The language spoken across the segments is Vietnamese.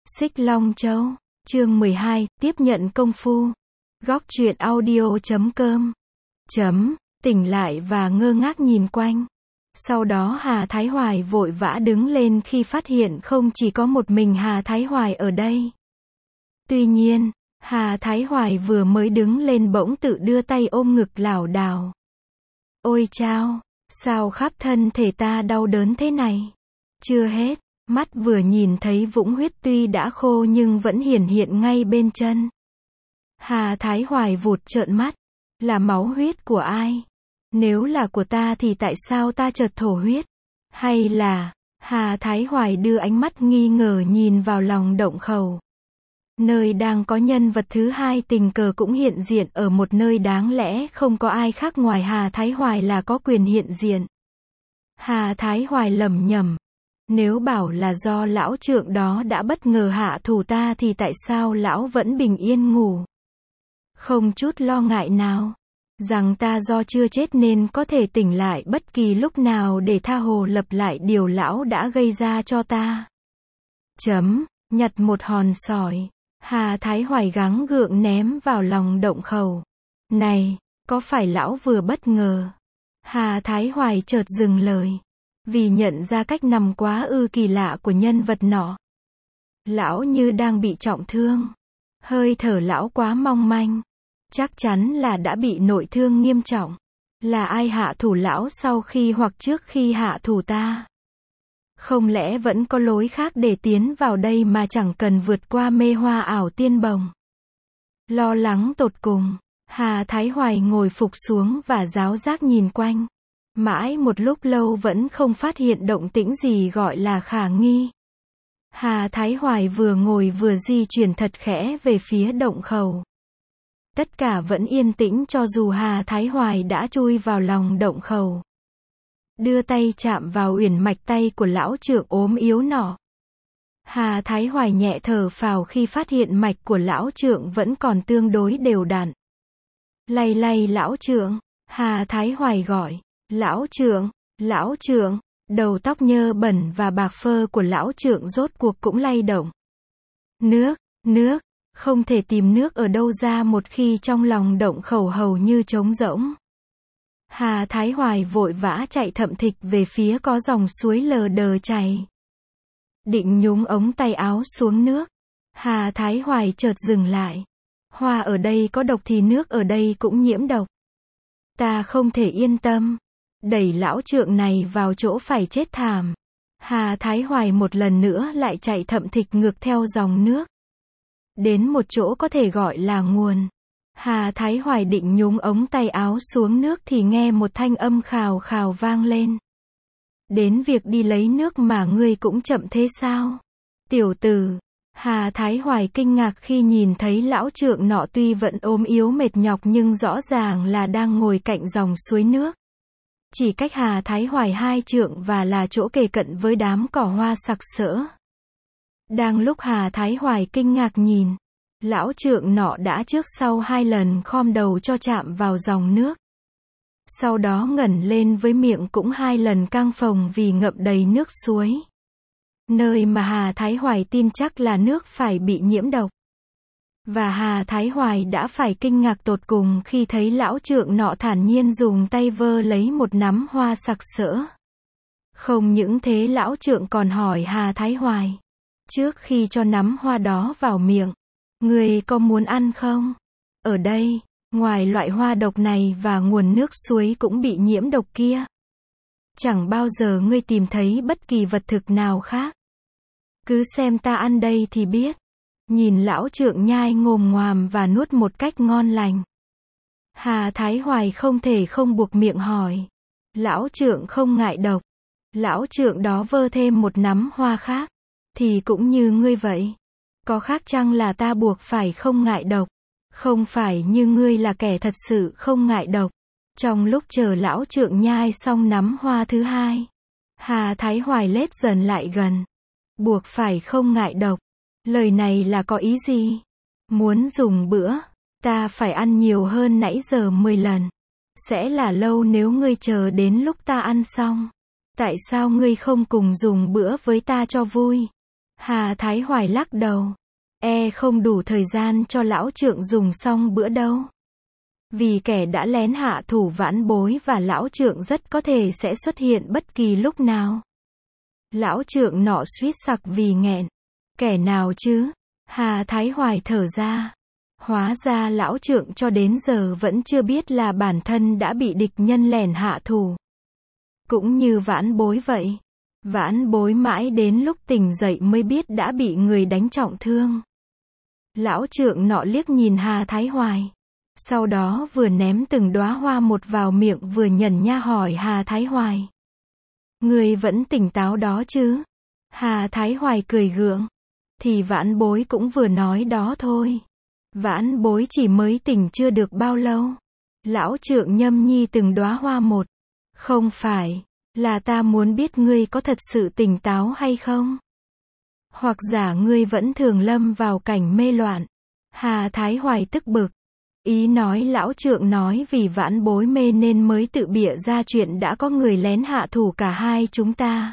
Xích Long Châu, chương 12, tiếp nhận công phu. Góc truyện audio.com. Tỉnh lại và ngơ ngác nhìn quanh. Sau đó Hà Thái Hoài vội vã đứng lên khi phát hiện không chỉ có một mình Hà Thái Hoài ở đây. Tuy nhiên, Hà Thái Hoài vừa mới đứng lên bỗng tự đưa tay ôm ngực lảo đảo. Ôi chao, sao khắp thân thể ta đau đớn thế này? Chưa hết, mắt vừa nhìn thấy vũng huyết tuy đã khô nhưng vẫn hiển hiện ngay bên chân. Hà Thái Hoài vụt trợn mắt. Là máu huyết của ai? Nếu là của ta thì tại sao ta chợt thổ huyết? Hay là... Hà Thái Hoài đưa ánh mắt nghi ngờ nhìn vào lòng động khẩu. Nơi đang có nhân vật thứ hai tình cờ cũng hiện diện ở một nơi đáng lẽ không có ai khác ngoài Hà Thái Hoài là có quyền hiện diện. Hà Thái Hoài lẩm nhẩm. Nếu bảo là do lão trượng đó đã bất ngờ hạ thủ ta thì tại sao lão vẫn bình yên ngủ? Không chút lo ngại nào. Rằng ta do chưa chết nên có thể tỉnh lại bất kỳ lúc nào để tha hồ lập lại điều lão đã gây ra cho ta. Nhặt một hòn sỏi. Hà Thái Hoài gắng gượng ném vào lòng động khẩu. Này, có phải lão vừa bất ngờ? Hà Thái Hoài chợt dừng lời. Vì nhận ra cách nằm quá kỳ lạ của nhân vật nọ. Lão như đang bị trọng thương. Hơi thở lão quá mong manh. Chắc chắn là đã bị nội thương nghiêm trọng. Là ai hạ thủ lão sau khi hoặc trước khi hạ thủ ta? Không lẽ vẫn có lối khác để tiến vào đây mà chẳng cần vượt qua mê hoa ảo tiên bồng? Lo lắng tột cùng, Hà Thái Hoài ngồi phục xuống và ráo rác nhìn quanh. Mãi một lúc lâu vẫn không phát hiện động tĩnh gì gọi là khả nghi. Hà Thái Hoài vừa ngồi vừa di chuyển thật khẽ về phía động khẩu. Tất cả vẫn yên tĩnh cho dù Hà Thái Hoài đã chui vào lòng động khẩu. Đưa tay chạm vào uyển mạch tay của lão trượng ốm yếu nọ. Hà Thái Hoài nhẹ thở phào khi phát hiện mạch của lão trượng vẫn còn tương đối đều đặn. Lay lay lão trượng, Hà Thái Hoài gọi. Lão trượng, đầu tóc nhơ bẩn và bạc phơ của lão trượng rốt cuộc cũng lay động. Nước, không thể tìm nước ở đâu ra một khi trong lòng động khẩu hầu như trống rỗng. Hà Thái Hoài vội vã chạy thậm thịch về phía có dòng suối lờ đờ chảy. Định nhúng ống tay áo xuống nước. Hà Thái Hoài chợt dừng lại. Hoa ở đây có độc thì nước ở đây cũng nhiễm độc. Ta không thể yên tâm. Đẩy lão trượng này vào chỗ phải chết thảm. Hà Thái Hoài một lần nữa lại chạy thậm thịch ngược theo dòng nước. Đến một chỗ có thể gọi là nguồn. Hà Thái Hoài định nhúng ống tay áo xuống nước thì nghe một thanh âm khào khào vang lên. Đến việc đi lấy nước mà ngươi cũng chậm thế sao? Tiểu tử. Hà Thái Hoài kinh ngạc khi nhìn thấy lão trượng nọ tuy vẫn ốm yếu mệt nhọc nhưng rõ ràng là đang ngồi cạnh dòng suối nước. Chỉ cách Hà Thái Hoài 2 trượng và là chỗ kề cận với đám cỏ hoa sặc sỡ. Đang lúc Hà Thái Hoài kinh ngạc nhìn, lão trượng nọ đã trước sau 2 lần khom đầu cho chạm vào dòng nước. Sau đó ngẩng lên với miệng cũng 2 lần căng phồng vì ngậm đầy nước suối. Nơi mà Hà Thái Hoài tin chắc là nước phải bị nhiễm độc. Và Hà Thái Hoài đã phải kinh ngạc tột cùng khi thấy lão trượng nọ thản nhiên dùng tay vơ lấy một nắm hoa sặc sỡ. Không những thế lão trượng còn hỏi Hà Thái Hoài. Trước khi cho nắm hoa đó vào miệng, ngươi có muốn ăn không? Ở đây, ngoài loại hoa độc này và nguồn nước suối cũng bị nhiễm độc kia, chẳng bao giờ ngươi tìm thấy bất kỳ vật thực nào khác. Cứ xem ta ăn đây thì biết. Nhìn lão trượng nhai ngồm ngoàm và nuốt một cách ngon lành. Hà Thái Hoài không thể không buộc miệng hỏi. Lão trượng không ngại độc. Lão trượng đó vơ thêm một nắm hoa khác. Thì cũng như ngươi vậy. Có khác chăng là ta buộc phải không ngại độc? Không phải như ngươi là kẻ thật sự không ngại độc. Trong lúc chờ lão trượng nhai xong nắm hoa thứ hai, Hà Thái Hoài lết dần lại gần. Buộc phải không ngại độc. Lời này là có ý gì? Muốn dùng bữa, ta phải ăn nhiều hơn nãy giờ 10 lần. Sẽ là lâu nếu ngươi chờ đến lúc ta ăn xong. Tại sao ngươi không cùng dùng bữa với ta cho vui? Hà Thái Hoài lắc đầu. Không đủ thời gian cho lão trượng dùng xong bữa đâu. Vì kẻ đã lén hạ thủ Vãn Bối và lão trượng rất có thể sẽ xuất hiện bất kỳ lúc nào. Lão trượng nọ suýt sặc vì nghẹn. Kẻ nào chứ? Hà Thái Hoài thở ra. Hóa ra lão trượng cho đến giờ vẫn chưa biết là bản thân đã bị địch nhân lẻn hạ thủ. Cũng như Vãn Bối vậy. Vãn Bối mãi đến lúc tỉnh dậy mới biết đã bị người đánh trọng thương. Lão trượng nọ liếc nhìn Hà Thái Hoài. Sau đó vừa ném từng đóa hoa một vào miệng vừa nhẩn nha hỏi Hà Thái Hoài. Người vẫn tỉnh táo đó chứ? Hà Thái Hoài cười gượng. Thì Vãn Bối cũng vừa nói đó thôi. Vãn Bối chỉ mới tỉnh chưa được bao lâu. Lão trượng nhâm nhi từng đóa hoa một. Không phải, là ta muốn biết ngươi có thật sự tỉnh táo hay không? Hoặc giả ngươi vẫn thường lâm vào cảnh mê loạn. Hà Thái Hoài tức bực. Ý nói lão trượng nói vì Vãn Bối mê nên mới tự bịa ra chuyện đã có người lén hạ thủ cả hai chúng ta.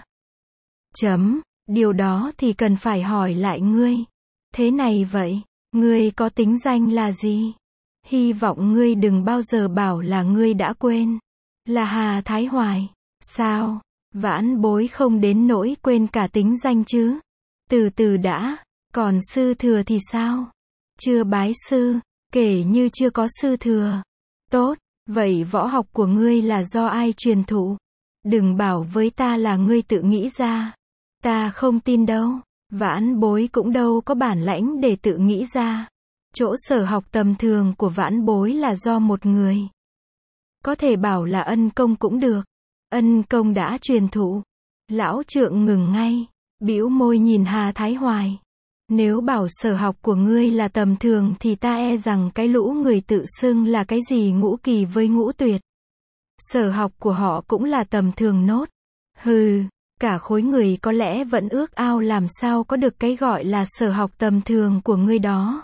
Điều đó thì cần phải hỏi lại ngươi. Thế này vậy, ngươi có tính danh là gì? Hy vọng ngươi đừng bao giờ bảo là ngươi đã quên. Là Hà Thái Hoài. Sao? Vãn Bối không đến nỗi quên cả tính danh chứ? Từ từ đã. Còn sư thừa thì sao? Chưa bái sư. Kể như chưa có sư thừa. Tốt, vậy võ học của ngươi là do ai truyền thụ? Đừng bảo với ta là ngươi tự nghĩ ra. Ta không tin đâu. Vãn Bối cũng đâu có bản lãnh để tự nghĩ ra. Chỗ sở học tầm thường của Vãn Bối là do một người. Có thể bảo là Ân Công cũng được. Ân Công đã truyền thụ. Lão trượng ngừng ngay, bĩu môi nhìn Hà Thái Hoài. Nếu bảo sở học của ngươi là tầm thường thì ta e rằng cái lũ người tự xưng là cái gì ngũ kỳ với ngũ tuyệt. Sở học của họ cũng là tầm thường nốt. Hừ, cả khối người có lẽ vẫn ước ao làm sao có được cái gọi là sở học tầm thường của ngươi đó.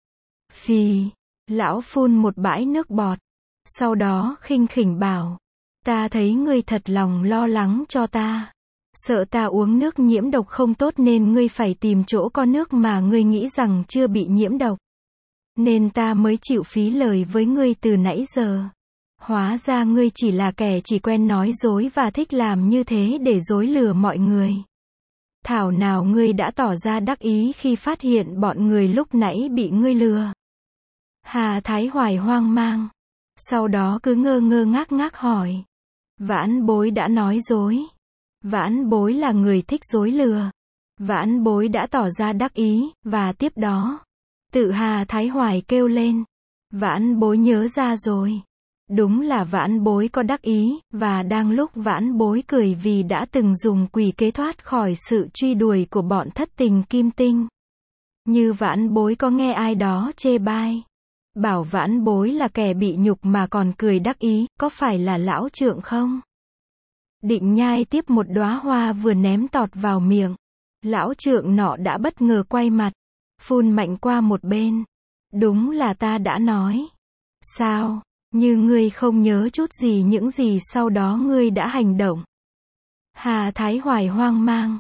Phì, lão phun một bãi nước bọt. Sau đó khinh khỉnh bảo. Ta thấy ngươi thật lòng lo lắng cho ta. Sợ ta uống nước nhiễm độc không tốt nên ngươi phải tìm chỗ có nước mà ngươi nghĩ rằng chưa bị nhiễm độc. Nên ta mới chịu phí lời với ngươi từ nãy giờ. Hóa ra ngươi chỉ là kẻ chỉ quen nói dối và thích làm như thế để dối lừa mọi người. Thảo nào ngươi đã tỏ ra đắc ý khi phát hiện bọn người lúc nãy bị ngươi lừa. Hà Thái Hoài hoang mang. Sau đó cứ ngơ ngơ ngác ngác hỏi. Vãn Bối đã nói dối. Vãn Bối là người thích dối lừa. Vãn Bối đã tỏ ra đắc ý, và tiếp đó. Tự Hà Thái Hoài kêu lên. Vãn Bối nhớ ra rồi. Đúng là Vãn Bối có đắc ý, và đang lúc Vãn Bối cười vì đã từng dùng quỷ kế thoát khỏi sự truy đuổi của bọn thất tình kim tinh. Như Vãn Bối có nghe ai đó chê bai. Bảo Vãn Bối là kẻ bị nhục mà còn cười đắc ý, có phải là lão trượng không? Định nhai tiếp một đóa hoa vừa ném tọt vào miệng. Lão trượng nọ đã bất ngờ quay mặt. Phun mạnh qua một bên. Đúng là ta đã nói. Sao? Như ngươi không nhớ chút gì những gì sau đó ngươi đã hành động. Hà Thái Hoài hoang mang.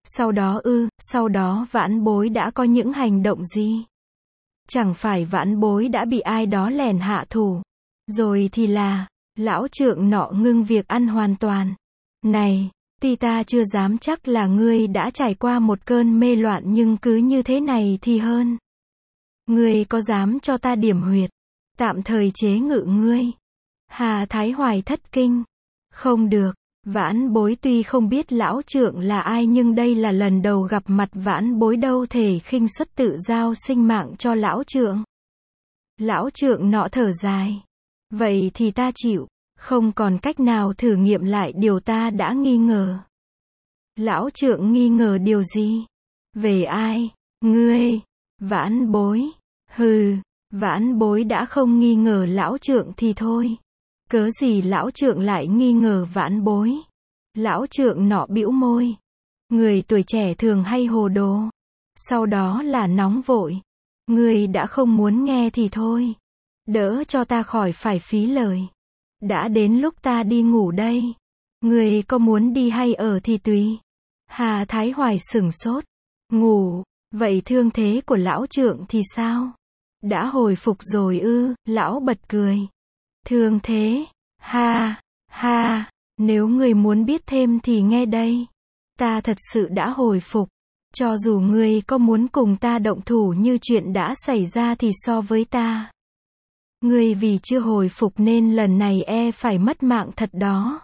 Sau đó Vãn Bối đã có những hành động gì? Chẳng phải Vãn Bối đã bị ai đó lèn hạ thủ. Rồi thì là, lão trượng nọ ngưng việc ăn hoàn toàn. Này, tuy ta chưa dám chắc là ngươi đã trải qua một cơn mê loạn nhưng cứ như thế này thì hơn. Ngươi có dám cho ta điểm huyệt? Tạm thời chế ngự ngươi. Hà Thái Hoài thất kinh. Không được, Vãn Bối tuy không biết lão trượng là ai nhưng đây là lần đầu gặp mặt Vãn Bối đâu thể khinh suất tự giao sinh mạng cho lão trượng. Lão trượng nọ thở dài. Vậy thì ta chịu, không còn cách nào thử nghiệm lại điều ta đã nghi ngờ. Lão trượng nghi ngờ điều gì? Về ai? Ngươi? Vãn Bối? Hừ, Vãn Bối đã không nghi ngờ lão trượng thì thôi. Cớ gì lão trượng lại nghi ngờ Vãn Bối? Lão trượng nọ bĩu môi. Người tuổi trẻ thường hay hồ đồ. Sau đó là nóng vội. Ngươi đã không muốn nghe thì thôi. Đỡ cho ta khỏi phải phí lời. Đã đến lúc ta đi ngủ đây. Ngươi có muốn đi hay ở thì tùy. Hà Thái Hoài sửng sốt. Ngủ. Vậy thương thế của lão trượng thì sao? Đã hồi phục rồi ư? Lão bật cười. Thương thế? Ha, ha, nếu ngươi muốn biết thêm thì nghe đây. Ta thật sự đã hồi phục. Cho dù ngươi có muốn cùng ta động thủ như chuyện đã xảy ra thì so với ta. Ngươi vì chưa hồi phục nên lần này phải mất mạng thật đó.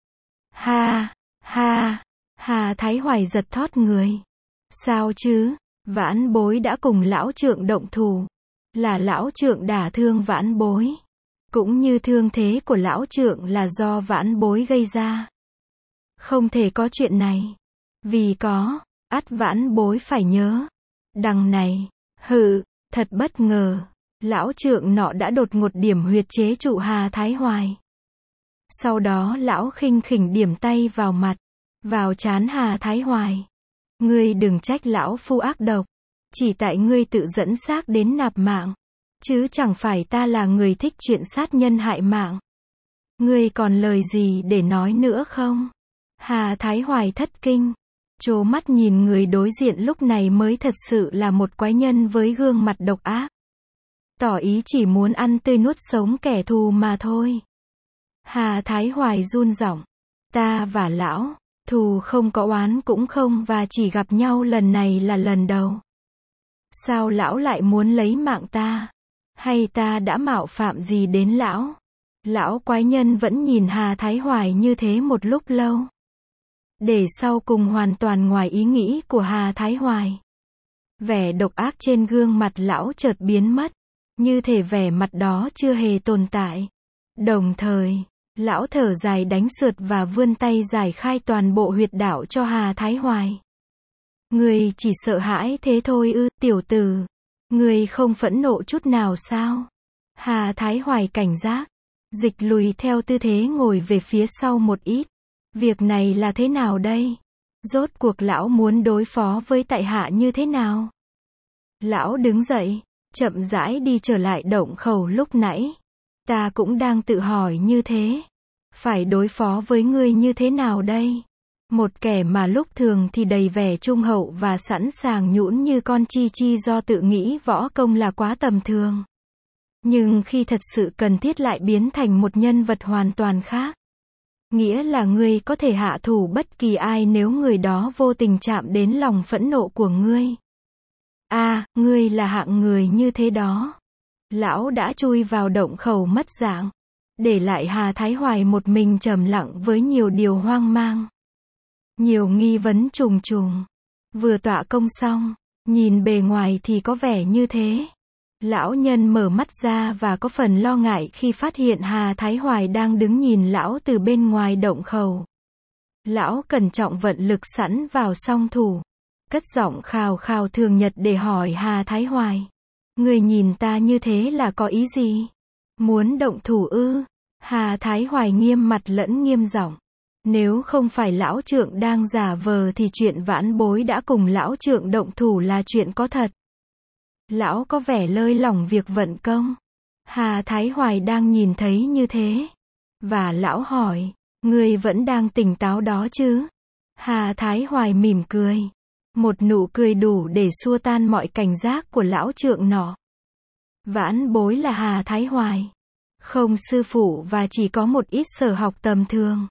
Ha, ha, Hà Thái Hoài giật thót người. Sao chứ? Vãn Bối đã cùng lão trượng động thủ. Là lão trượng đả thương Vãn Bối. Cũng như thương thế của lão trượng là do Vãn Bối gây ra. Không thể có chuyện này. Vì có, ắt Vãn Bối phải nhớ. Đằng này, thật bất ngờ. Lão trượng nọ đã đột ngột điểm huyệt chế trụ Hà Thái Hoài. Sau đó lão khinh khỉnh điểm tay vào mặt, vào trán Hà Thái Hoài. Ngươi đừng trách lão phu ác độc. Chỉ tại ngươi tự dẫn xác đến nạp mạng. Chứ chẳng phải ta là người thích chuyện sát nhân hại mạng. Ngươi còn lời gì để nói nữa không? Hà Thái Hoài thất kinh. Trố mắt nhìn người đối diện lúc này mới thật sự là một quái nhân với gương mặt độc ác. Tỏ ý chỉ muốn ăn tươi nuốt sống kẻ thù mà thôi. Hà Thái Hoài run giọng. Ta và lão, thù không có oán cũng không và chỉ gặp nhau lần này là lần đầu. Sao lão lại muốn lấy mạng ta? Hay ta đã mạo phạm gì đến lão? Lão quái nhân vẫn nhìn Hà Thái Hoài như thế một lúc lâu. Để sau cùng hoàn toàn ngoài ý nghĩ của Hà Thái Hoài. Vẻ độc ác trên gương mặt lão chợt biến mất. Như thể vẻ mặt đó chưa hề tồn tại. Đồng thời, lão thở dài đánh sượt và vươn tay giải khai toàn bộ huyệt đạo cho Hà Thái Hoài. Ngươi chỉ sợ hãi thế thôi ư, tiểu tử. Ngươi không phẫn nộ chút nào sao? Hà Thái Hoài cảnh giác. Dịch lùi theo tư thế ngồi về phía sau một ít. Việc này là thế nào đây? Rốt cuộc lão muốn đối phó với tại hạ như thế nào? Lão đứng dậy, chậm rãi đi trở lại động khẩu lúc nãy. Ta cũng đang tự hỏi như thế. Phải đối phó với ngươi như thế nào đây? Một kẻ mà lúc thường thì đầy vẻ trung hậu và sẵn sàng nhũn như con chi chi do tự nghĩ võ công là quá tầm thường. Nhưng khi thật sự cần thiết lại biến thành một nhân vật hoàn toàn khác. Nghĩa là ngươi có thể hạ thủ bất kỳ ai nếu người đó vô tình chạm đến lòng phẫn nộ của ngươi. Ngươi là hạng người như thế đó. Lão đã chui vào động khẩu mất dạng. Để lại Hà Thái Hoài một mình trầm lặng với nhiều điều hoang mang. Nhiều nghi vấn trùng trùng. Vừa tọa công xong, nhìn bề ngoài thì có vẻ như thế. Lão nhân mở mắt ra và có phần lo ngại khi phát hiện Hà Thái Hoài đang đứng nhìn lão từ bên ngoài động khẩu. Lão cẩn trọng vận lực sẵn vào song thủ. Cất giọng khào khào thường nhật để hỏi Hà Thái Hoài. Người nhìn ta như thế là có ý gì? Muốn động thủ ư? Hà Thái Hoài nghiêm mặt lẫn nghiêm giọng. Nếu không phải lão trượng đang giả vờ thì chuyện Vãn Bối đã cùng lão trượng động thủ là chuyện có thật. Lão có vẻ lơi lỏng việc vận công. Hà Thái Hoài đang nhìn thấy như thế. Và lão hỏi, ngươi vẫn đang tỉnh táo đó chứ? Hà Thái Hoài mỉm cười. Một nụ cười đủ để xua tan mọi cảnh giác của lão trượng nọ. Vãn Bối là Hà Thái Hoài. Không sư phụ và chỉ có một ít sở học tầm thường.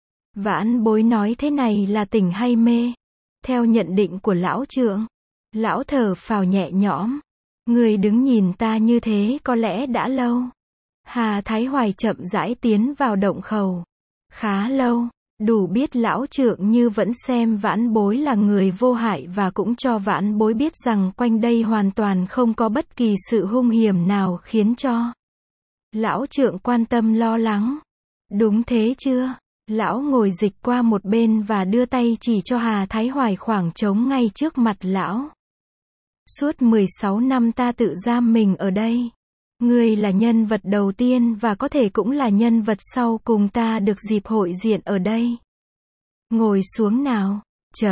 Vãn Bối nói thế này là tỉnh hay mê? Theo nhận định của lão trượng. Lão thở phào nhẹ nhõm. Người đứng nhìn ta như thế có lẽ đã lâu. Hà Thái Hoài chậm rãi tiến vào động khẩu. Khá lâu. Đủ biết lão trượng như vẫn xem Vãn Bối là người vô hại và cũng cho Vãn Bối biết rằng quanh đây hoàn toàn không có bất kỳ sự hung hiểm nào khiến cho lão trượng quan tâm lo lắng. Đúng thế chưa? Lão ngồi dịch qua một bên và đưa tay chỉ cho Hà Thái Hoài khoảng trống ngay trước mặt lão. Suốt 16 năm ta tự giam mình ở đây. Ngươi là nhân vật đầu tiên và có thể cũng là nhân vật sau cùng ta được dịp hội diện ở đây. Ngồi xuống nào.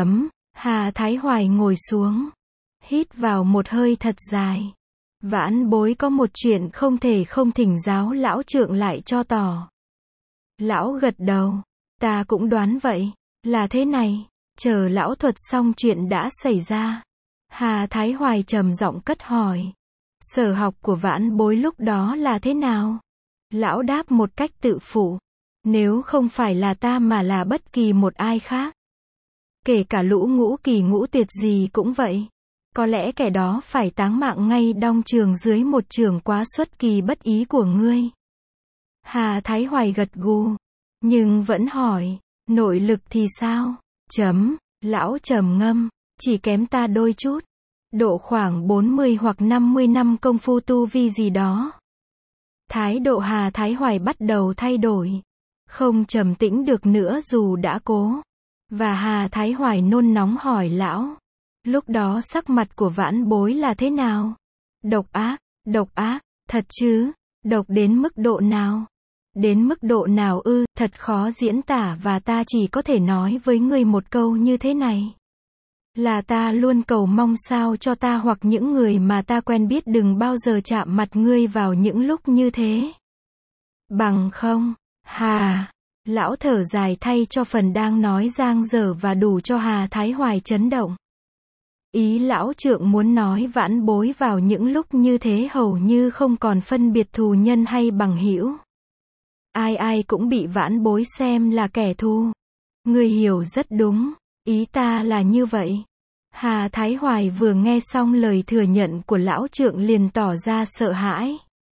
Hà Thái Hoài ngồi xuống. Hít vào một hơi thật dài. Vãn Bối có một chuyện không thể không thỉnh giáo lão trượng lại cho tỏ. Lão gật đầu. Ta cũng đoán vậy. Là thế này. Chờ lão thuật xong chuyện đã xảy ra. Hà Thái Hoài trầm giọng cất hỏi. Sở học của vãn bối lúc đó là thế nào? Lão đáp một cách tự phụ. Nếu không phải là ta mà là bất kỳ một ai khác. Kể cả lũ ngũ kỳ ngũ tuyệt gì cũng vậy. Có lẽ kẻ đó phải táng mạng ngay đong trường dưới một trường quá xuất kỳ bất ý của ngươi. Hà Thái Hoài gật gù. Nhưng vẫn hỏi, nội lực thì sao? Lão trầm ngâm, chỉ kém ta đôi chút. Độ khoảng 40 hoặc 50 năm công phu tu vi gì đó. Thái độ Hà Thái Hoài bắt đầu thay đổi. Không trầm tĩnh được nữa dù đã cố. Và Hà Thái Hoài nôn nóng hỏi lão. Lúc đó sắc mặt của vãn bối là thế nào? Độc ác, thật chứ? Độc đến mức độ nào? Đến mức độ nào ư? Thật khó diễn tả và ta chỉ có thể nói với ngươi một câu như thế này. Là ta luôn cầu mong sao cho ta hoặc những người mà ta quen biết đừng bao giờ chạm mặt ngươi vào những lúc như thế. Bằng không, lão thở dài thay cho phần đang nói dang dở và đủ cho Hà Thái Hoài chấn động. Ý lão trượng muốn nói vãn bối vào những lúc như thế hầu như không còn phân biệt thù nhân hay bằng hữu. Ai cũng bị vãn bối xem là kẻ thù. Ngươi hiểu rất đúng, ý ta là như vậy. Hà Thái Hoài vừa nghe xong lời thừa nhận của lão trượng liền tỏ ra sợ hãi.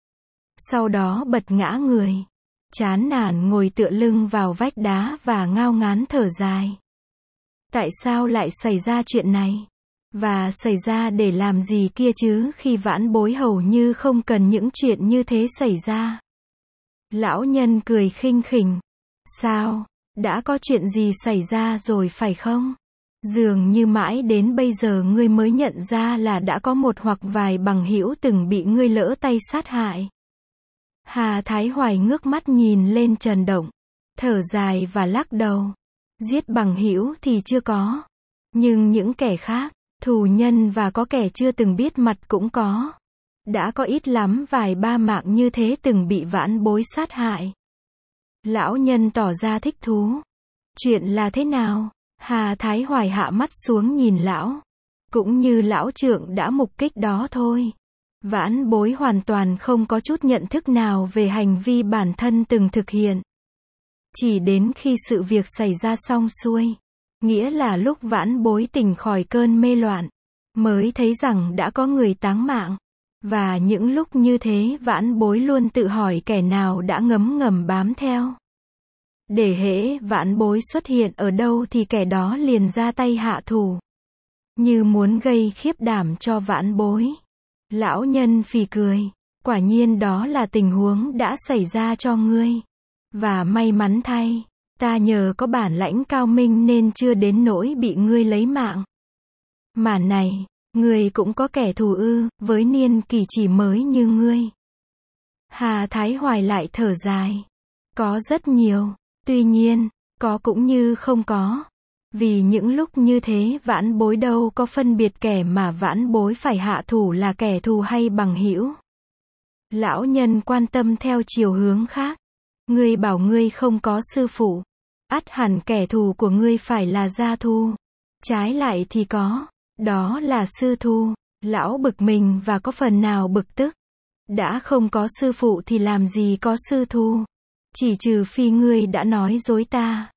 Sau đó bật ngã người. Chán nản ngồi tựa lưng vào vách đá và ngao ngán thở dài. Tại sao lại xảy ra chuyện này? Và xảy ra để làm gì kia chứ khi vãn bối hầu như không cần những chuyện như thế xảy ra. Lão nhân cười khinh khỉnh. Sao? Đã có chuyện gì xảy ra rồi phải không? Dường như mãi đến bây giờ ngươi mới nhận ra là đã có một hoặc vài bằng hữu từng bị ngươi lỡ tay sát hại. Hà Thái Hoài ngước mắt nhìn lên Trần Động, thở dài và lắc đầu. Giết bằng hữu thì chưa có. Nhưng những kẻ khác, thù nhân và có kẻ chưa từng biết mặt cũng có. Đã có ít lắm vài ba mạng như thế từng bị vãn bối sát hại. Lão nhân tỏ ra thích thú. Chuyện là thế nào? Hà Thái Hoài hạ mắt xuống nhìn lão. Cũng như lão trượng đã mục kích đó thôi. Vãn bối hoàn toàn không có chút nhận thức nào về hành vi bản thân từng thực hiện. Chỉ đến khi sự việc xảy ra xong xuôi, nghĩa là lúc vãn bối tỉnh khỏi cơn mê loạn, mới thấy rằng đã có người táng mạng. Và những lúc như thế vãn bối luôn tự hỏi kẻ nào đã ngấm ngầm bám theo. Để hễ vãn bối xuất hiện ở đâu thì kẻ đó liền ra tay hạ thủ. Như muốn gây khiếp đảm cho vãn bối. Lão nhân phì cười. Quả nhiên đó là tình huống đã xảy ra cho ngươi. Và may mắn thay, ta nhờ có bản lãnh cao minh nên chưa đến nỗi bị ngươi lấy mạng. Mà này, ngươi cũng có kẻ thù ư, với niên kỷ chỉ mới như ngươi. Hà Thái Hoài lại thở dài. Có rất nhiều, tuy nhiên, có cũng như không có. Vì những lúc như thế vãn bối đâu có phân biệt kẻ mà vãn bối phải hạ thủ là kẻ thù hay bằng hữu. Lão nhân quan tâm theo chiều hướng khác. Ngươi bảo ngươi không có sư phụ. Ắt hẳn kẻ thù của ngươi phải là gia thu. Trái lại thì có. Đó là sư thu. Lão bực mình và có phần nào bực tức. Đã không có sư phụ thì làm gì có sư thu. Chỉ trừ phi ngươi đã nói dối ta.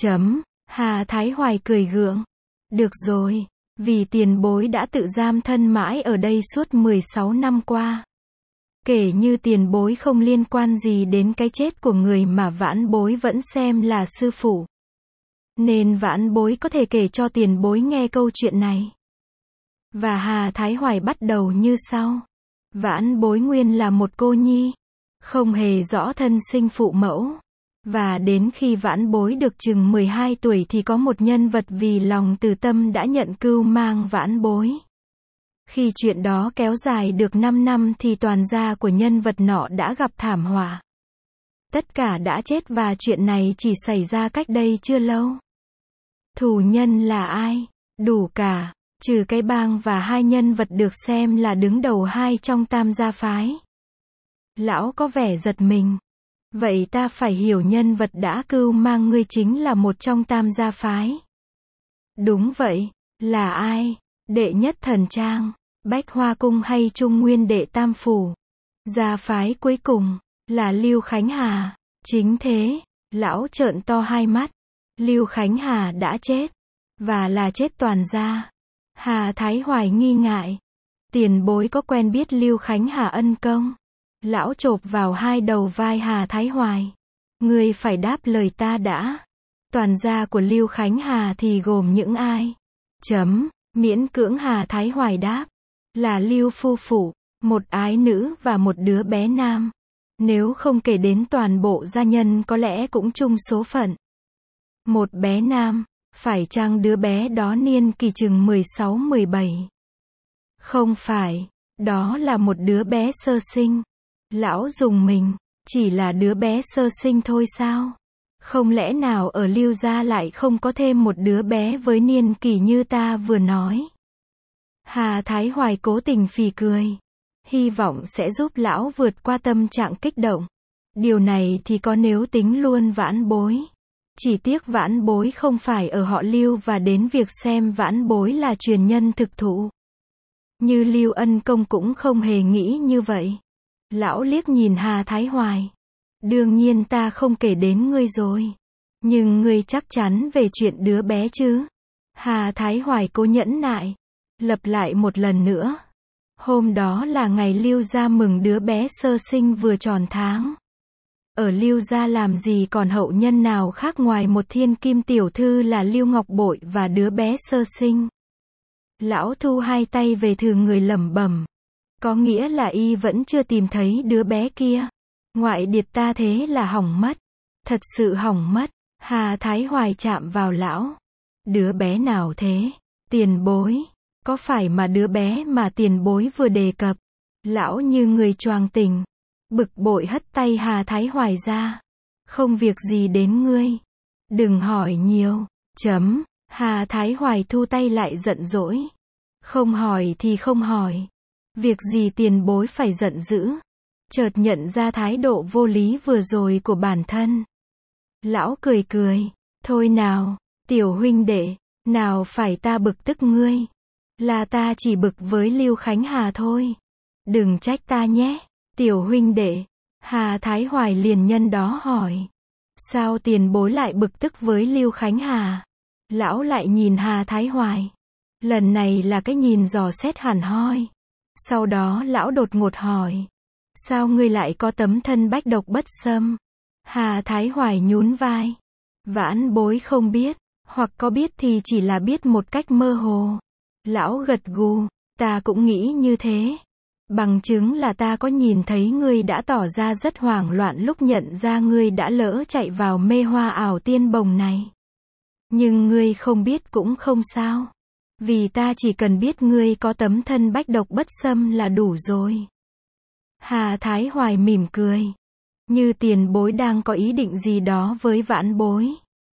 Hà Thái Hoài cười gượng. Được rồi, vì tiền bối đã tự giam thân mãi ở đây suốt 16 năm qua. Kể như tiền bối không liên quan gì đến cái chết của người mà vãn bối vẫn xem là sư phụ. Nên vãn bối có thể kể cho tiền bối nghe câu chuyện này. Và Hà Thái Hoài bắt đầu như sau. Vãn bối nguyên là một cô nhi. Không hề rõ thân sinh phụ mẫu. Và đến khi vãn bối được chừng 12 tuổi thì có một nhân vật vì lòng từ tâm đã nhận cưu mang vãn bối. Khi chuyện đó kéo dài được 5 năm thì toàn gia của nhân vật nọ đã gặp thảm họa. Tất cả đã chết và chuyện này chỉ xảy ra cách đây chưa lâu. Thù nhân là ai? Đủ cả, trừ cái bang và hai nhân vật được xem là đứng đầu hai trong tam gia phái. Lão có vẻ giật mình. Vậy ta phải hiểu nhân vật đã cưu mang ngươi chính là một trong tam gia phái. Đúng vậy, là ai? Đệ nhất thần trang, Bách Hoa Cung hay Trung Nguyên đệ tam phủ. Gia phái cuối cùng, là Lưu Khánh Hà. Chính thế, lão trợn to hai mắt. Lưu Khánh Hà đã chết. Và là chết toàn gia. Hà Thái Hoài nghi ngại. Tiền bối có quen biết Lưu Khánh Hà ân công? Lão chộp vào hai đầu vai Hà Thái Hoài. Ngươi phải đáp lời ta đã. Toàn gia của Lưu Khánh Hà thì gồm những ai? Miễn cưỡng Hà Thái Hoài đáp. Là Lưu phu phụ, một ái nữ và một đứa bé nam. Nếu không kể đến toàn bộ gia nhân có lẽ cũng chung số phận. Một bé nam, phải chăng đứa bé đó niên kỳ chừng 16-17? Không phải, đó là một đứa bé sơ sinh. Lão dùng mình, chỉ là đứa bé sơ sinh thôi sao? Không lẽ nào ở Lưu gia lại không có thêm một đứa bé với niên kỷ như ta vừa nói? Hà Thái Hoài cố tình phì cười. Hy vọng sẽ giúp lão vượt qua tâm trạng kích động. Điều này thì có nếu tính luôn Vãn Bối. Chỉ tiếc Vãn Bối không phải ở họ Lưu và đến việc xem Vãn Bối là truyền nhân thực thụ. Như Lưu ân công cũng không hề nghĩ như vậy. Lão liếc nhìn Hà Thái Hoài. Đương nhiên ta không kể đến ngươi rồi. Nhưng ngươi chắc chắn về chuyện đứa bé chứ? Hà Thái Hoài cố nhẫn nại. Lặp lại một lần nữa. Hôm đó là ngày Lưu gia mừng đứa bé sơ sinh vừa tròn tháng. Ở Lưu gia làm gì còn hậu nhân nào khác ngoài một thiên kim tiểu thư là Lưu Ngọc Bội và đứa bé sơ sinh. Lão thu hai tay về thường người lẩm bẩm. Có nghĩa là y vẫn chưa tìm thấy đứa bé kia. Ngoại điệt ta thế là hỏng mất. Thật sự hỏng mất. Hà Thái Hoài chạm vào lão. Đứa bé nào thế? Tiền bối. Có phải mà đứa bé mà tiền bối vừa đề cập? Lão như người choàng tỉnh. Bực bội hất tay Hà Thái Hoài ra. Không việc gì đến ngươi. Đừng hỏi nhiều. Hà Thái Hoài thu tay lại giận dỗi. Không hỏi thì không hỏi. Việc gì tiền bối phải giận dữ? Chợt nhận ra thái độ vô lý vừa rồi của bản thân. Lão cười cười. Thôi nào, tiểu huynh đệ, nào phải ta bực tức ngươi. Là ta chỉ bực với Lưu Khánh Hà thôi. Đừng trách ta nhé, tiểu huynh đệ. Hà Thái Hoài liền nhân đó hỏi. Sao tiền bối lại bực tức với Lưu Khánh Hà? Lão lại nhìn Hà Thái Hoài. Lần này là cái nhìn dò xét hẳn hoi. Sau đó lão đột ngột hỏi. Sao ngươi lại có tấm thân bách độc bất xâm? Hà Thái Hoài nhún vai. Vãn Bối không biết, hoặc có biết thì chỉ là biết một cách mơ hồ. Lão gật gù, ta cũng nghĩ như thế. Bằng chứng là ta có nhìn thấy ngươi đã tỏ ra rất hoảng loạn lúc nhận ra ngươi đã lỡ chạy vào mê hoa ảo tiên bồng này. Nhưng ngươi không biết cũng không sao. Vì ta chỉ cần biết ngươi có tấm thân bách độc bất xâm là đủ rồi. Hà Thái Hoài mỉm cười. Như tiền bối đang có ý định gì đó với Vãn Bối.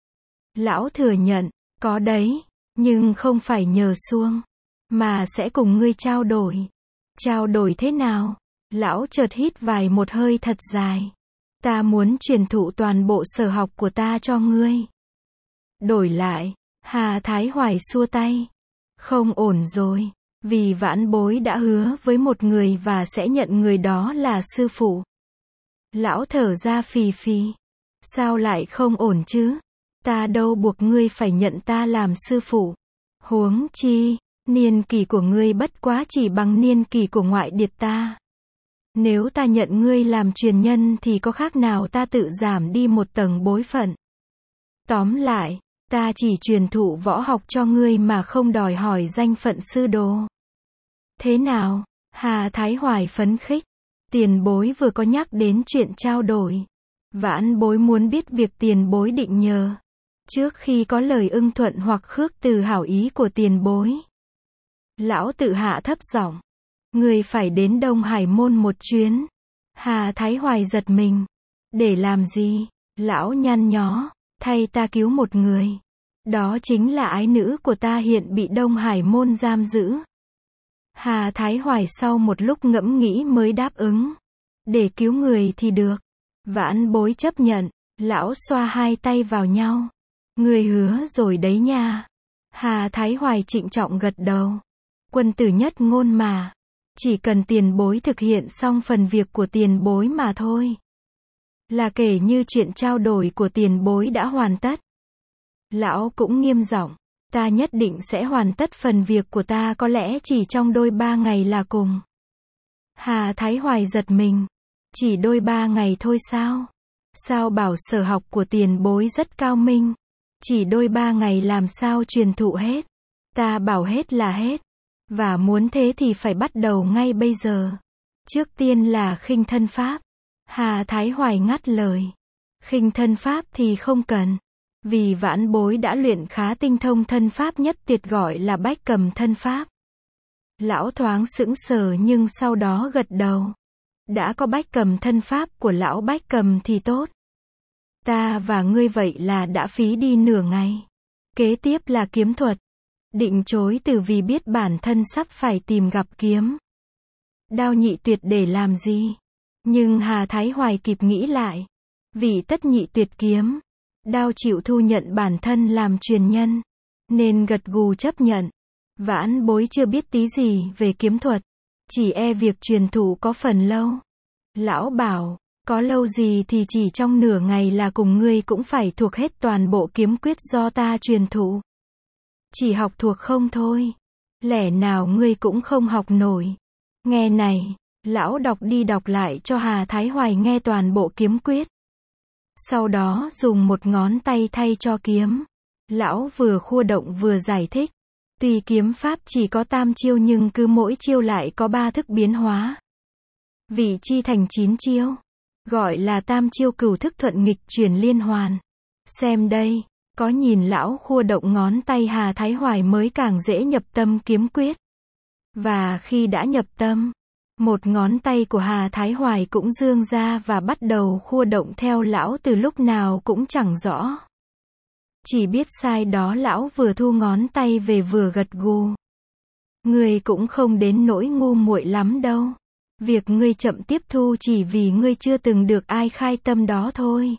Lão thừa nhận, có đấy, nhưng không phải nhờ xuông, mà sẽ cùng ngươi trao đổi. Trao đổi thế nào? Lão chợt hít vài một hơi thật dài. Ta muốn truyền thụ toàn bộ sở học của ta cho ngươi. Đổi lại, Hà Thái Hoài xua tay. Không ổn rồi, vì Vãn Bối đã hứa với một người và sẽ nhận người đó là sư phụ. Lão thở ra phì phì. Sao lại không ổn chứ? Ta đâu buộc ngươi phải nhận ta làm sư phụ. Huống chi, niên kỷ của ngươi bất quá chỉ bằng niên kỷ của ngoại điệt ta. Nếu ta nhận ngươi làm truyền nhân thì có khác nào ta tự giảm đi một tầng bối phận. Tóm lại, ta chỉ truyền thụ võ học cho ngươi mà không đòi hỏi danh phận sư đồ. Thế nào? Hà Thái Hoài phấn khích. Tiền bối vừa có nhắc đến chuyện trao đổi. Vãn Bối muốn biết việc tiền bối định nhờ. Trước khi có lời ưng thuận hoặc khước từ hảo ý của tiền bối. Lão tự hạ thấp giọng. Người phải đến Đông Hải môn một chuyến. Hà Thái Hoài giật mình. Để làm gì? Lão nhăn nhó. Thay ta cứu một người. Đó chính là ái nữ của ta hiện bị Đông Hải môn giam giữ. Hà Thái Hoài sau một lúc ngẫm nghĩ mới đáp ứng. Để cứu người thì được. Vãn Bối chấp nhận. Lão xoa hai tay vào nhau. Người hứa rồi đấy nha. Hà Thái Hoài trịnh trọng gật đầu. Quân tử nhất ngôn mà. Chỉ cần tiền bối thực hiện xong phần việc của tiền bối mà thôi. Là kể như chuyện trao đổi của tiền bối đã hoàn tất. Lão cũng nghiêm giọng, ta nhất định sẽ hoàn tất phần việc của ta, có lẽ chỉ trong đôi 3 ngày là cùng. Hà Thái Hoài giật mình. Chỉ đôi 3 ngày thôi sao? Sao bảo sở học của tiền bối rất cao minh? Chỉ đôi 3 ngày làm sao truyền thụ hết? Ta bảo hết là hết. Và muốn thế thì phải bắt đầu ngay bây giờ. Trước tiên là khinh thân pháp. Hà Thái Hoài ngắt lời. Khinh thân pháp thì không cần. Vì vãn bối đã luyện khá tinh thông thân pháp nhất tuyệt gọi là bách cầm thân pháp. Lão thoáng sững sờ nhưng sau đó gật đầu. Đã có bách cầm thân pháp của lão bách cầm thì tốt. Ta và ngươi vậy là đã phí đi nửa ngày. Kế tiếp là kiếm thuật. Định chối từ vì biết bản thân sắp phải tìm gặp kiếm đao nhị tuyệt để làm gì. Nhưng Hà Thái Hoài kịp nghĩ lại. Vì tất nhị tuyệt kiếm đao chịu thu nhận bản thân làm truyền nhân, nên gật gù chấp nhận. Vãn bối chưa biết tí gì về kiếm thuật. Chỉ e việc truyền thụ có phần lâu. Lão bảo, có lâu gì thì chỉ trong nửa ngày là cùng ngươi cũng phải thuộc hết toàn bộ kiếm quyết do ta truyền thụ. Chỉ học thuộc không thôi. Lẽ nào ngươi cũng không học nổi. Nghe này, lão đọc đi đọc lại cho Hà Thái Hoài nghe toàn bộ kiếm quyết. Sau đó dùng một ngón tay thay cho kiếm. Lão vừa khua động vừa giải thích. Tuy kiếm pháp chỉ có tam chiêu nhưng cứ mỗi chiêu lại có 3 thức biến hóa. Vị chi thành 9 chiêu. Gọi là tam chiêu cửu thức thuận nghịch chuyển liên hoàn. Xem đây, có nhìn lão khua động ngón tay Hà Thái Hoài mới càng dễ nhập tâm kiếm quyết. Và khi đã nhập tâm, một ngón tay của Hà Thái Hoài cũng dương ra và bắt đầu khua động theo lão từ lúc nào cũng chẳng rõ. Chỉ biết sai đó lão vừa thu ngón tay về vừa gật gù. Ngươi cũng không đến nỗi ngu muội lắm đâu. Việc ngươi chậm tiếp thu chỉ vì ngươi chưa từng được ai khai tâm đó thôi.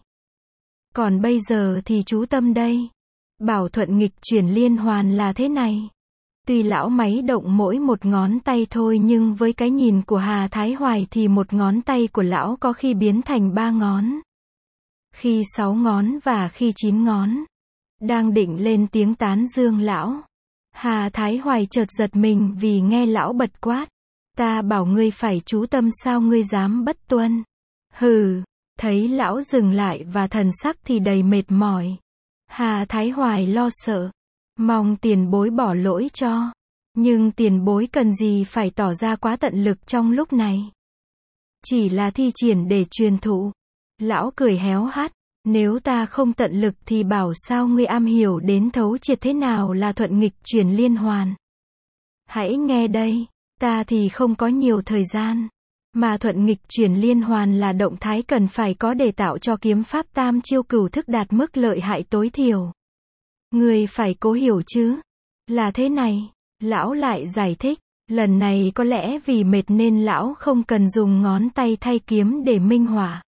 Còn bây giờ thì chú tâm đây. Bảo thuận nghịch chuyển liên hoàn là thế này. Tuy lão máy động mỗi một ngón tay thôi nhưng với cái nhìn của Hà Thái Hoài thì một ngón tay của lão có khi biến thành 3 ngón. Khi 6 ngón và khi 9 ngón. Đang định lên tiếng tán dương lão. Hà Thái Hoài chợt giật mình vì nghe lão bật quát. Ta bảo ngươi phải chú tâm sao ngươi dám bất tuân. Hừ, thấy lão dừng lại và thần sắc thì đầy mệt mỏi. Hà Thái Hoài lo sợ. Mong tiền bối bỏ lỗi cho. Nhưng tiền bối cần gì phải tỏ ra quá tận lực trong lúc này. Chỉ là thi triển để truyền thụ. Lão cười héo hắt. Nếu ta không tận lực thì bảo sao ngươi am hiểu đến thấu triệt thế nào là thuận nghịch chuyển liên hoàn. Hãy nghe đây, ta thì không có nhiều thời gian. Mà thuận nghịch chuyển liên hoàn là động thái cần phải có để tạo cho kiếm pháp tam chiêu cửu thức đạt mức lợi hại tối thiểu. Ngươi phải cố hiểu chứ. Là thế này, lão lại giải thích. Lần này có lẽ vì mệt nên lão không cần dùng ngón tay thay kiếm để minh họa.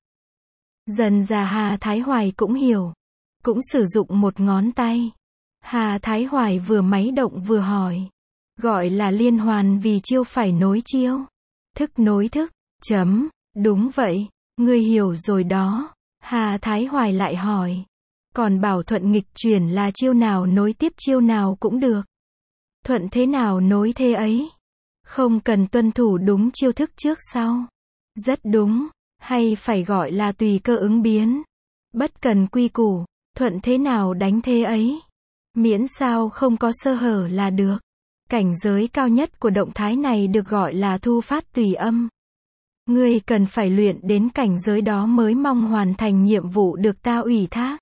Dần dà Hà Thái Hoài cũng hiểu. Cũng sử dụng một ngón tay. Hà Thái Hoài vừa máy động vừa hỏi. Gọi là liên hoàn vì chiêu phải nối chiêu. Thức nối thức. Đúng vậy. Ngươi hiểu rồi đó. Hà Thái Hoài lại hỏi. Còn bảo thuận nghịch chuyển là chiêu nào nối tiếp chiêu nào cũng được. Thuận thế nào nối thế ấy. Không cần tuân thủ đúng chiêu thức trước sau. Rất đúng. Hay phải gọi là tùy cơ ứng biến. Bất cần quy củ. Thuận thế nào đánh thế ấy. Miễn sao không có sơ hở là được. Cảnh giới cao nhất của động thái này được gọi là thu phát tùy âm. Ngươi cần phải luyện đến cảnh giới đó mới mong hoàn thành nhiệm vụ được ta ủy thác.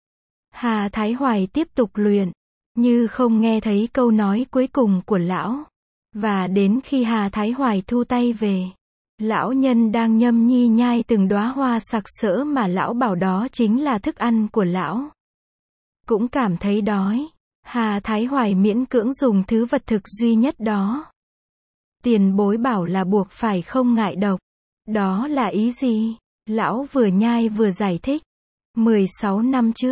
Hà Thái Hoài tiếp tục luyện. Như không nghe thấy câu nói cuối cùng của lão. Và đến khi Hà Thái Hoài thu tay về. Lão nhân đang nhâm nhi nhai từng đóa hoa sặc sỡ mà lão bảo đó chính là thức ăn của lão. Cũng cảm thấy đói. Hà Thái Hoài miễn cưỡng dùng thứ vật thực duy nhất đó. Tiền bối bảo là buộc phải không ngại độc. Đó là ý gì? Lão vừa nhai vừa giải thích. 16 năm trước,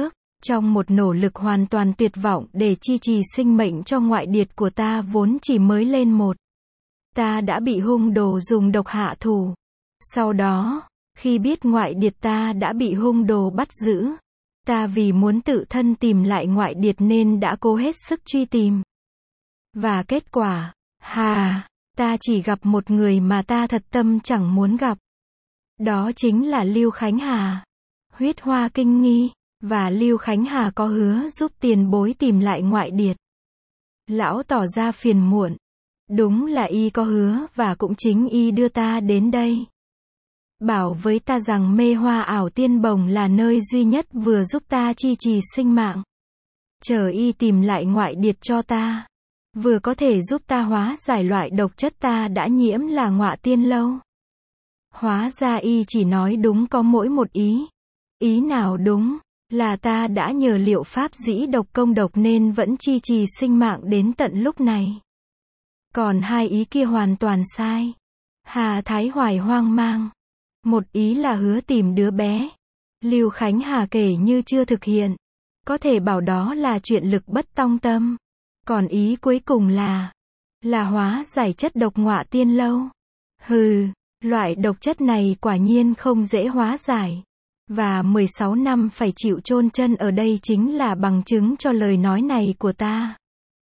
Trong một nỗ lực hoàn toàn tuyệt vọng để chi trì sinh mệnh cho ngoại điệt của ta vốn chỉ mới lên một. Ta đã bị hung đồ dùng độc hạ thủ. Sau đó, khi biết ngoại điệt ta đã bị hung đồ bắt giữ, ta vì muốn tự thân tìm lại ngoại điệt nên đã cố hết sức truy tìm. Và kết quả, ta chỉ gặp một người mà ta thật tâm chẳng muốn gặp. Đó chính là Lưu Khánh Hà. Huyết Hoa kinh nghi, và Lưu Khánh Hà có hứa giúp tiền bối tìm lại ngoại điệt. Lão tỏ ra phiền muộn. Đúng là y có hứa và cũng chính y đưa ta đến đây. Bảo với ta rằng Mê Hoa Ảo Tiên Bồng là nơi duy nhất vừa giúp ta chi trì sinh mạng. Chờ y tìm lại ngoại điệt cho ta. Vừa có thể giúp ta hóa giải loại độc chất ta đã nhiễm là Ngọa Tiên Lâu. Hóa ra y chỉ nói đúng có mỗi một ý. Ý nào đúng? Là ta đã nhờ liệu pháp dĩ độc công độc nên vẫn chi trì sinh mạng đến tận lúc này. Còn hai ý kia hoàn toàn sai. Hà Thái Hoài hoang mang. Một ý là hứa tìm đứa bé. Lưu Khánh Hà kể như chưa thực hiện. Có thể bảo đó là chuyện lực bất tòng tâm. Còn ý cuối cùng là hóa giải chất độc Ngọa Tiên Lâu. Loại độc chất này quả nhiên không dễ hóa giải. Và 16 năm phải chịu chôn chân ở đây chính là bằng chứng cho lời nói này của ta.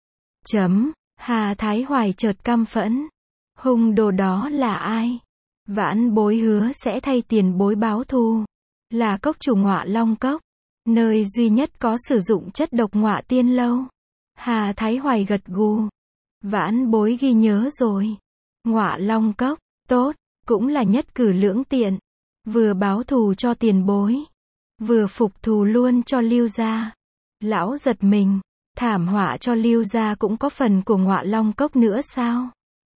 Hà Thái Hoài chợt căm phẫn. Hung đồ đó là ai? Vãn bối hứa sẽ thay tiền bối báo thù. Là cốc chủ Ngọa Long Cốc. Nơi duy nhất có sử dụng chất độc Ngọa Tiên Lâu. Hà Thái Hoài gật gù. Vãn bối ghi nhớ rồi. Ngọa Long Cốc, tốt, cũng là nhất cử lưỡng tiện. Vừa báo thù cho tiền bối, vừa phục thù luôn cho Lưu gia. Lão giật mình, thảm họa cho Lưu gia cũng có phần của Ngọa Long Cốc nữa sao?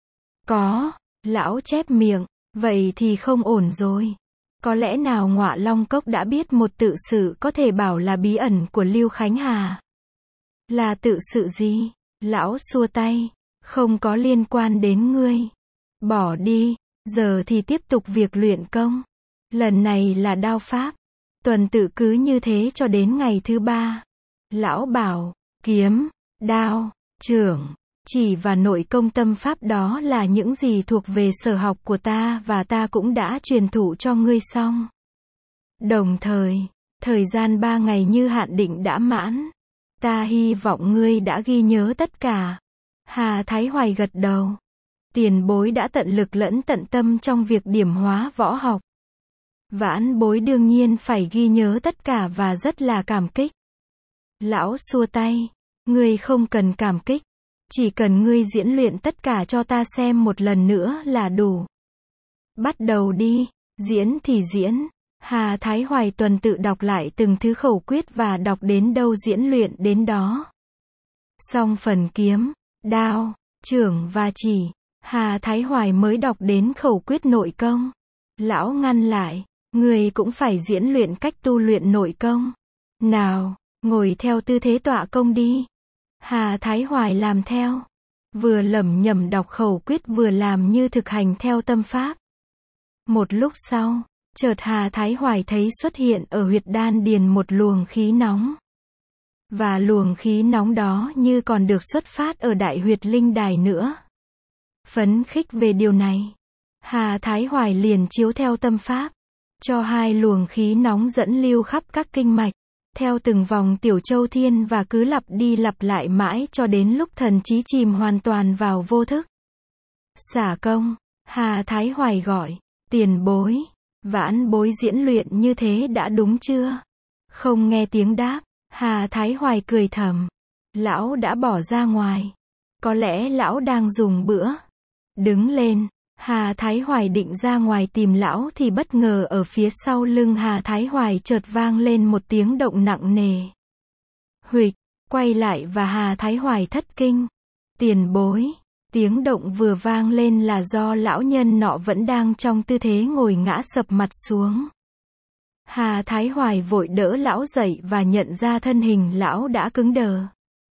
Có, lão chép miệng, vậy thì không ổn rồi. Có lẽ nào Ngọa Long Cốc đã biết một tự sự có thể bảo là bí ẩn của Lưu Khánh Hà? Là tự sự gì? Lão xua tay, không có liên quan đến ngươi. Bỏ đi, giờ thì tiếp tục việc luyện công. Lần này là đao pháp. Tuần tự cứ như thế cho đến ngày thứ 3. Lão bảo, kiếm, đao, chưởng, chỉ và nội công tâm pháp đó là những gì thuộc về sở học của ta và ta cũng đã truyền thụ cho ngươi xong. Đồng thời, thời gian 3 ngày như hạn định đã mãn. Ta hy vọng ngươi đã ghi nhớ tất cả. Hà Thái Hoài gật đầu. Tiền bối đã tận lực lẫn tận tâm trong việc điểm hóa võ học. Vãn bối đương nhiên phải ghi nhớ tất cả và rất là cảm kích. Lão xua tay. Ngươi không cần cảm kích. Chỉ cần ngươi diễn luyện tất cả cho ta xem một lần nữa là đủ. Bắt đầu đi. Diễn thì diễn. Hà Thái Hoài tuần tự đọc lại từng thứ khẩu quyết và đọc đến đâu diễn luyện đến đó. Xong phần kiếm, đao, chưởng và chỉ, Hà Thái Hoài mới đọc đến khẩu quyết nội công. Lão ngăn lại, người cũng phải diễn luyện cách tu luyện nội công. Nào, ngồi theo tư thế tọa công đi. Hà Thái Hoài làm theo. Vừa lẩm nhẩm đọc khẩu quyết vừa làm như thực hành theo tâm pháp. Một lúc sau, chợt Hà Thái Hoài thấy xuất hiện ở huyệt đan điền một luồng khí nóng. Và luồng khí nóng đó như còn được xuất phát ở đại huyệt linh đài nữa. Phấn khích về điều này, Hà Thái Hoài liền chiếu theo tâm pháp, cho hai luồng khí nóng dẫn lưu khắp các kinh mạch, theo từng vòng tiểu châu thiên và cứ lặp đi lặp lại mãi cho đến lúc thần trí chìm hoàn toàn vào vô thức. Xả công, Hà Thái Hoài gọi, tiền bối, vãn bối diễn luyện như thế đã đúng chưa? Không nghe tiếng đáp, Hà Thái Hoài cười thầm. Lão đã bỏ ra ngoài. Có lẽ lão đang dùng bữa. Đứng lên, Hà Thái Hoài định ra ngoài tìm lão thì bất ngờ ở phía sau lưng Hà Thái Hoài chợt vang lên một tiếng động nặng nề. Huỵch, quay lại và Hà Thái Hoài thất kinh. Tiền bối, tiếng động vừa vang lên là do lão nhân nọ vẫn đang trong tư thế ngồi ngã sập mặt xuống. Hà Thái Hoài vội đỡ lão dậy và nhận ra thân hình lão đã cứng đờ.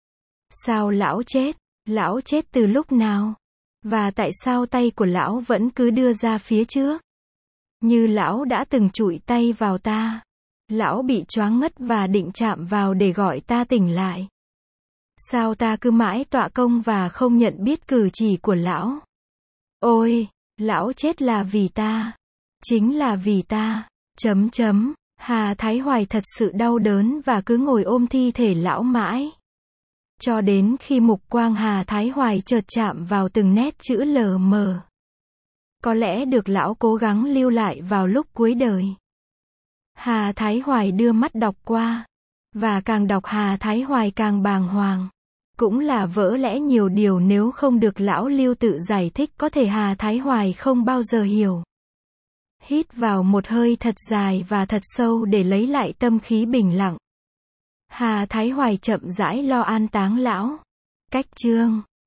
Sao lão chết? Lão chết từ lúc nào? Và tại sao tay của lão vẫn cứ đưa ra phía trước? Như lão đã từng chụi tay vào ta. Lão bị choáng ngất và định chạm vào để gọi ta tỉnh lại. Sao ta cứ mãi tọa công và không nhận biết cử chỉ của lão? Ôi, lão chết là vì ta. Chính là vì ta. Hà Thái Hoài thật sự đau đớn và cứ ngồi ôm thi thể lão mãi. Cho đến khi mục quang Hà Thái Hoài chợt chạm vào từng nét chữ lờ mờ. Có lẽ được lão cố gắng lưu lại vào lúc cuối đời. Hà Thái Hoài đưa mắt đọc qua. Và càng đọc Hà Thái Hoài càng bàng hoàng. Cũng là vỡ lẽ nhiều điều nếu không được lão Lưu tự giải thích có thể Hà Thái Hoài không bao giờ hiểu. Hít vào một hơi thật dài và thật sâu để lấy lại tâm khí bình lặng. Hà Thái Hoài chậm rãi lo an táng lão. Cách chương